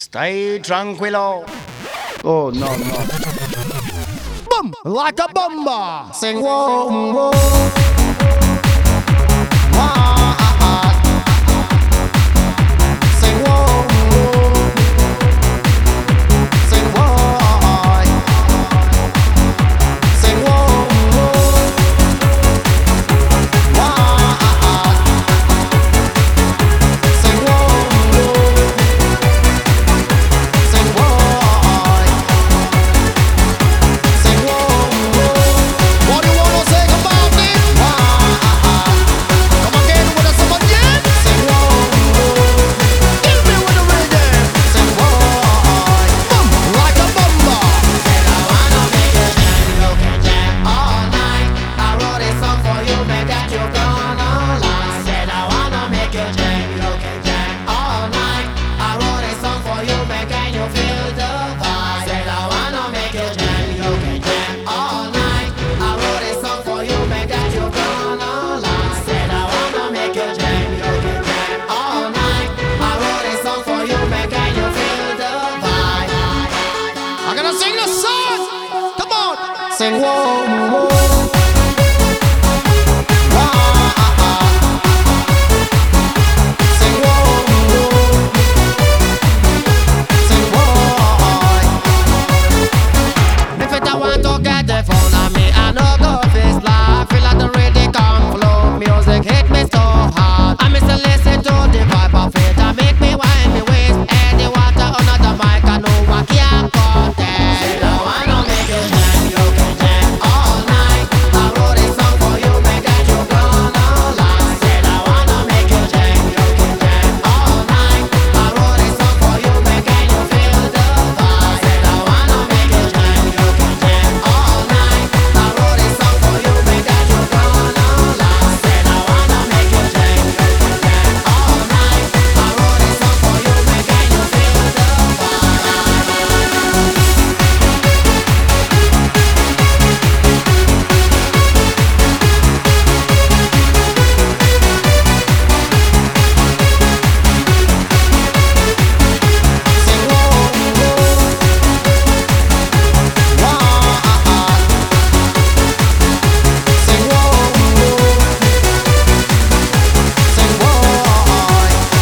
Stay tranquilo. Oh no no. Boom like a bomber. Sing whoa whoa. Wah, ah, ah. Sing whoa whoa. Sing whoa. Sing whoa whoa. Wah, ah, ah. Sing whoa whoa. Sing whoa. Sing whoa whoa. What do you wanna say about me? Wah, ah, ah. Come again with us again. Sing whoa whoa. Kill me with the rhythm. Sing whoa. Boom like a bomber. Said I wanna make you jam, you can jam all night. I wrote a song for you, man, that you gonna like. Said I wanna make you jam, you can jam all night. I wrote a song for you, man, can you feel the vibe? Said I wanna make you jam, you can jam all night. I wrote a song for you, man, that you gonna like. Said I wanna make you jam, you can jam all night. I wrote a song for you, man, can you feel the vibe? I'm gonna sing the song. Come on. Sing whoa whoa. Wah, ah, ah. Sing whoa whoa. Sing whoa. If it I want to get the phone on me, I no go fist live. Feel like the rhythm come flow. Music hit me so hard. I miss to listen to the vibe of it. I make me wind me waist. And the water under the mic, I know I can't cut that. Said I wanna make you jam, you can jam all night. I wrote a song for you, man, that you gonna like. Said I wanna make you jam, you can jam all night. I wrote a song for you, man, can you feel the vibe? Said I wanna make you jam, you can jam all night. I wrote a song for you, man, that you gonna like. Said I wanna make you jam, you can jam all night. I wrote a song for you, man, can you feel the vibe? Sing whoa whoa. Wah, ah, ah. Sing whoa whoa. Sing whoa.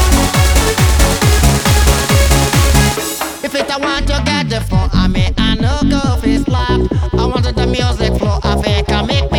If it I want to get the phone, I mean I no go fist slap. I wanted the music flow, I think I make